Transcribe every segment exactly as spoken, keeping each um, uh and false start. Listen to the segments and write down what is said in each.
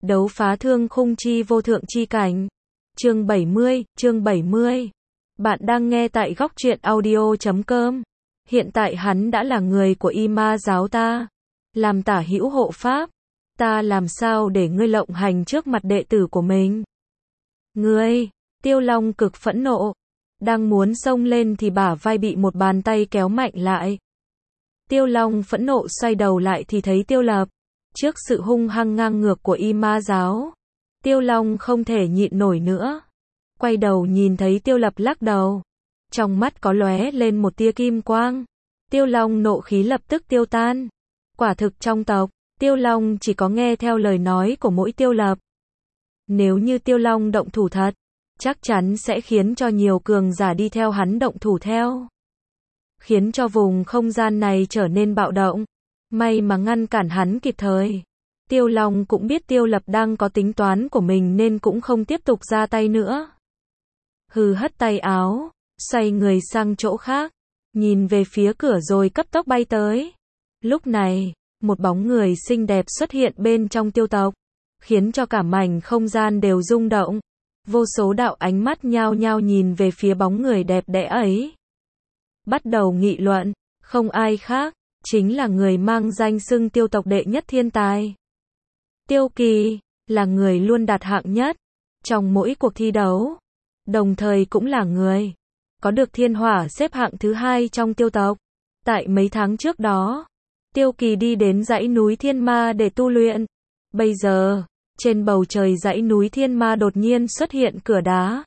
Đấu phá thương khung chi vô thượng chi cảnh. Chương bảy mươi, chương bảy mươi. Bạn đang nghe tại góc truyện audio chấm com. Hiện tại hắn đã là người của Y Ma giáo ta, làm tả hữu hộ pháp, ta làm sao để ngươi lộng hành trước mặt đệ tử của mình? Ngươi, Tiêu Long cực phẫn nộ, đang muốn xông lên thì bả vai bị một bàn tay kéo mạnh lại. Tiêu Long phẫn nộ xoay đầu lại thì thấy Tiêu Lập. Trước sự hung hăng ngang ngược của Y Ma giáo, Tiêu Long không thể nhịn nổi nữa. Quay đầu nhìn thấy Tiêu Lập lắc đầu, trong mắt có lóe lên một tia kim quang. Tiêu Long nộ khí lập tức tiêu tan. Quả thực trong tộc, Tiêu Long chỉ có nghe theo lời nói của mỗi Tiêu Lập. Nếu như Tiêu Long động thủ thật, chắc chắn sẽ khiến cho nhiều cường giả đi theo hắn động thủ theo, khiến cho vùng không gian này trở nên bạo động. May mà ngăn cản hắn kịp thời. Tiêu Long cũng biết Tiêu Lập đang có tính toán của mình nên cũng không tiếp tục ra tay nữa. Hừ hất tay áo, xoay người sang chỗ khác, nhìn về phía cửa rồi cấp tốc bay tới. Lúc này, một bóng người xinh đẹp xuất hiện bên trong Tiêu tộc, khiến cho cả mảnh không gian đều rung động. Vô số đạo ánh mắt nhao nhao nhìn về phía bóng người đẹp đẽ ấy. Bắt đầu nghị luận, không ai khác, chính là người mang danh xưng Tiêu tộc đệ nhất thiên tài. Tiêu Kỳ, là người luôn đạt hạng nhất trong mỗi cuộc thi đấu, đồng thời cũng là người có được thiên hỏa xếp hạng thứ hai trong Tiêu tộc. Tại mấy tháng trước đó, Tiêu Kỳ đi đến dãy núi Thiên Ma để tu luyện. Bây giờ, trên bầu trời dãy núi Thiên Ma đột nhiên xuất hiện cửa đá,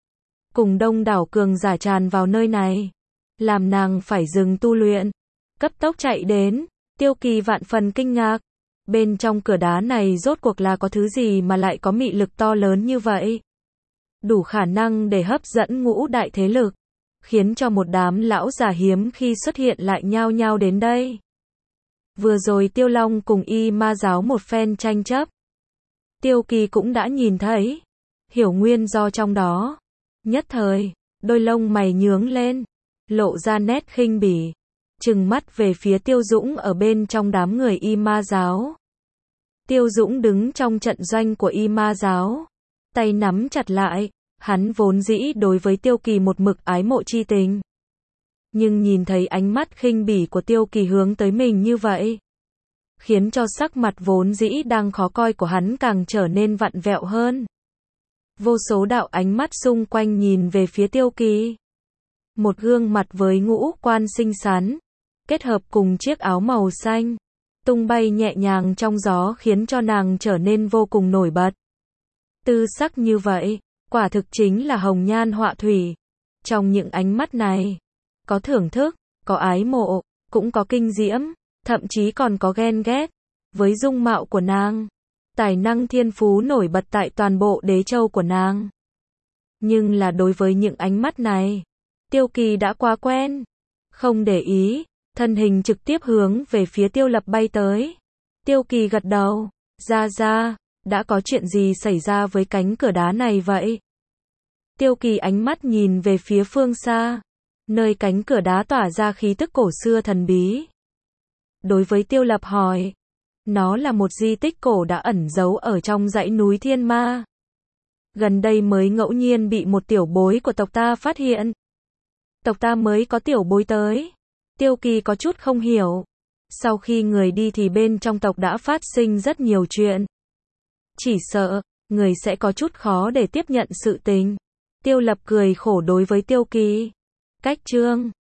cùng đông đảo cường giả tràn vào nơi này, làm nàng phải dừng tu luyện. Cấp tốc chạy đến, Tiêu Kỳ vạn phần kinh ngạc. Bên trong cửa đá này rốt cuộc là có thứ gì mà lại có mị lực to lớn như vậy? Đủ khả năng để hấp dẫn ngũ đại thế lực, khiến cho một đám lão già hiếm khi xuất hiện lại nhao nhao đến đây. Vừa rồi Tiêu Long cùng Y Ma giáo một phen tranh chấp, Tiêu Kỳ cũng đã nhìn thấy, hiểu nguyên do trong đó. Nhất thời, đôi lông mày nhướng lên, lộ ra nét khinh bỉ, trừng mắt về phía Tiêu Dũng ở bên trong đám người Y Ma giáo. Tiêu Dũng đứng trong trận doanh của Y Ma giáo, tay nắm chặt lại, hắn vốn dĩ đối với Tiêu Kỳ một mực ái mộ chi tình. Nhưng nhìn thấy ánh mắt khinh bỉ của Tiêu Kỳ hướng tới mình như vậy, khiến cho sắc mặt vốn dĩ đang khó coi của hắn càng trở nên vặn vẹo hơn. Vô số đạo ánh mắt xung quanh nhìn về phía Tiêu Kỳ. Một gương mặt với ngũ quan xinh xắn, kết hợp cùng chiếc áo màu xanh, tung bay nhẹ nhàng trong gió khiến cho nàng trở nên vô cùng nổi bật. Tư sắc như vậy, quả thực chính là hồng nhan họa thủy. Trong những ánh mắt này, có thưởng thức, có ái mộ, cũng có kinh diễm, thậm chí còn có ghen ghét. Với dung mạo của nàng, tài năng thiên phú nổi bật tại toàn bộ đế châu của nàng. Nhưng là đối với những ánh mắt này, Tiêu Kỳ đã quá quen, không để ý, thân hình trực tiếp hướng về phía Tiêu Lập bay tới. Tiêu Kỳ gật đầu, ra ra, đã có chuyện gì xảy ra với cánh cửa đá này vậy? Tiêu Kỳ ánh mắt nhìn về phía phương xa, nơi cánh cửa đá tỏa ra khí tức cổ xưa thần bí. Đối với Tiêu Lập hỏi, nó là một di tích cổ đã ẩn giấu ở trong dãy núi Thiên Ma. Gần đây mới ngẫu nhiên bị một tiểu bối của tộc ta phát hiện. Tộc ta mới có tiểu bối tới. Tiêu Kỳ có chút không hiểu. Sau khi người đi thì bên trong tộc đã phát sinh rất nhiều chuyện. Chỉ sợ, người sẽ có chút khó để tiếp nhận sự tình. Tiêu Lập cười khổ đối với Tiêu Kỳ. Cách chương